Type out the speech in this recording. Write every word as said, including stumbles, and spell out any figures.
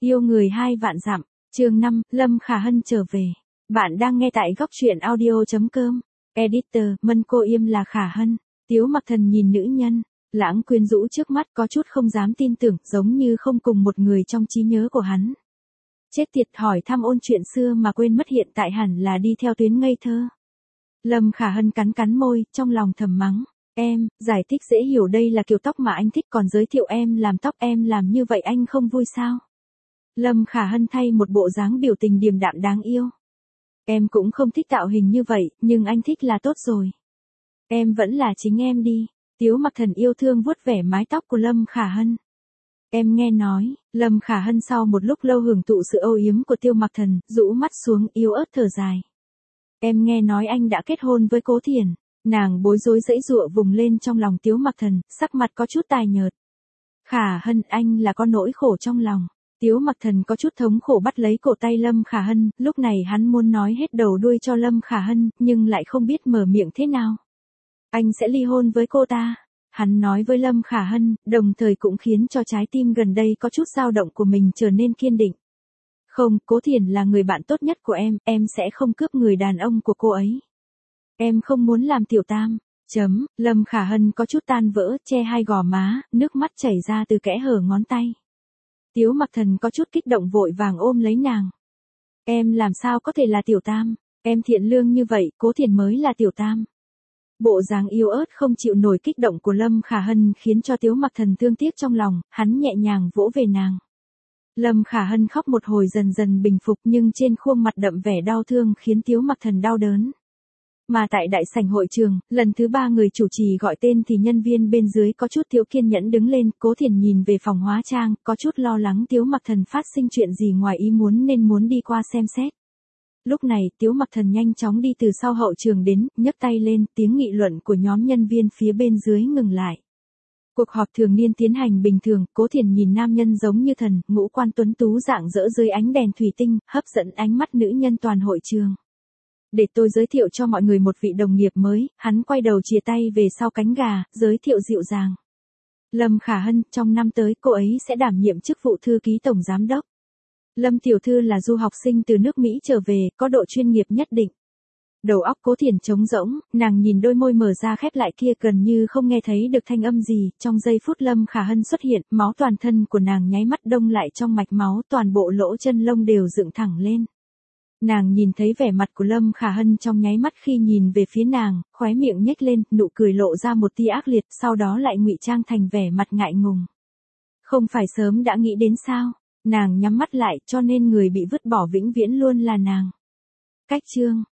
Yêu người hai vạn dặm, chương năm, Lâm Khả Hân trở về. Bạn đang nghe tại góc truyện audio chấm com. Editor, Mân Cô Im là Khả Hân. Tiếu Mặc Thần nhìn nữ nhân, lãng quyến rũ trước mắt có chút không dám tin tưởng, giống như không cùng một người trong trí nhớ của hắn. Chết tiệt, hỏi thăm ôn chuyện xưa mà quên mất hiện tại hẳn là đi theo tuyến ngây thơ. Lâm Khả Hân cắn cắn môi, trong lòng thầm mắng. Em, giải thích dễ hiểu, đây là kiểu tóc mà anh thích, còn giới thiệu em làm tóc, em làm như vậy anh không vui sao? Lâm Khả Hân thay một bộ dáng biểu tình điềm đạm đáng yêu. Em cũng không thích tạo hình như vậy, nhưng anh thích là tốt rồi. Em vẫn là chính em đi. Tiếu Mặc Thần yêu thương vuốt vẻ mái tóc của Lâm Khả Hân. Em nghe nói, Lâm Khả Hân sau một lúc lâu hưởng thụ sự âu yếm của Tiếu Mặc Thần, rũ mắt xuống yếu ớt thở dài. Em nghe nói anh đã kết hôn với Cố Thiền. Nàng bối rối giãy giụa vùng lên trong lòng Tiếu Mặc Thần, sắc mặt có chút tái nhợt. Khả Hân, anh là có nỗi khổ trong lòng. Tiếu Mặc Thần có chút thống khổ bắt lấy cổ tay Lâm Khả Hân, lúc này hắn muốn nói hết đầu đuôi cho Lâm Khả Hân, nhưng lại không biết mở miệng thế nào. Anh sẽ ly hôn với cô ta. Hắn nói với Lâm Khả Hân, đồng thời cũng khiến cho trái tim gần đây có chút dao động của mình trở nên kiên định. Không, Cố Thiền là người bạn tốt nhất của em, em sẽ không cướp người đàn ông của cô ấy. Em không muốn làm tiểu tam. Chấm, Lâm Khả Hân có chút tan vỡ, che hai gò má, nước mắt chảy ra từ kẽ hở ngón tay. Tiếu Mặc Thần có chút kích động vội vàng ôm lấy nàng. Em làm sao có thể là tiểu tam, em thiện lương như vậy, Cố Thiền mới là tiểu tam. Bộ dáng yếu ớt không chịu nổi kích động của Lâm Khả Hân khiến cho Tiếu Mặc Thần thương tiếc trong lòng, hắn nhẹ nhàng vỗ về nàng. Lâm Khả Hân khóc một hồi dần dần bình phục, nhưng trên khuôn mặt đậm vẻ đau thương khiến Tiếu Mặc Thần đau đớn. Mà tại đại sảnh hội trường, lần thứ ba người chủ trì gọi tên thì nhân viên bên dưới có chút thiếu kiên nhẫn đứng lên, Cố Thiền nhìn về phòng hóa trang, có chút lo lắng Tiếu Mặc Thần phát sinh chuyện gì ngoài ý muốn nên muốn đi qua xem xét. Lúc này, Tiếu Mặc Thần nhanh chóng đi từ sau hậu trường đến, nhấc tay lên, tiếng nghị luận của nhóm nhân viên phía bên dưới ngừng lại. Cuộc họp thường niên tiến hành bình thường, Cố Thiền nhìn nam nhân giống như thần, ngũ quan tuấn tú rạng rỡ dưới ánh đèn thủy tinh, hấp dẫn ánh mắt nữ nhân toàn hội trường. Để tôi giới thiệu cho mọi người một vị đồng nghiệp mới, hắn quay đầu chìa tay về sau cánh gà, giới thiệu dịu dàng. Lâm Khả Hân, trong năm tới cô ấy sẽ đảm nhiệm chức vụ thư ký tổng giám đốc. Lâm tiểu thư là du học sinh từ nước Mỹ trở về, có độ chuyên nghiệp nhất định. Đầu óc Cố Thiền trống rỗng, nàng nhìn đôi môi mở ra khép lại kia gần như không nghe thấy được thanh âm gì, trong giây phút Lâm Khả Hân xuất hiện, máu toàn thân của nàng nháy mắt đông lại trong mạch máu, toàn bộ lỗ chân lông đều dựng thẳng lên. Nàng nhìn thấy vẻ mặt của Lâm Khả Hân trong nháy mắt khi nhìn về phía nàng, khóe miệng nhếch lên, nụ cười lộ ra một tia ác liệt, sau đó lại ngụy trang thành vẻ mặt ngại ngùng. Không phải sớm đã nghĩ đến sao? Nàng nhắm mắt lại, cho nên người bị vứt bỏ vĩnh viễn luôn là nàng. Cách chương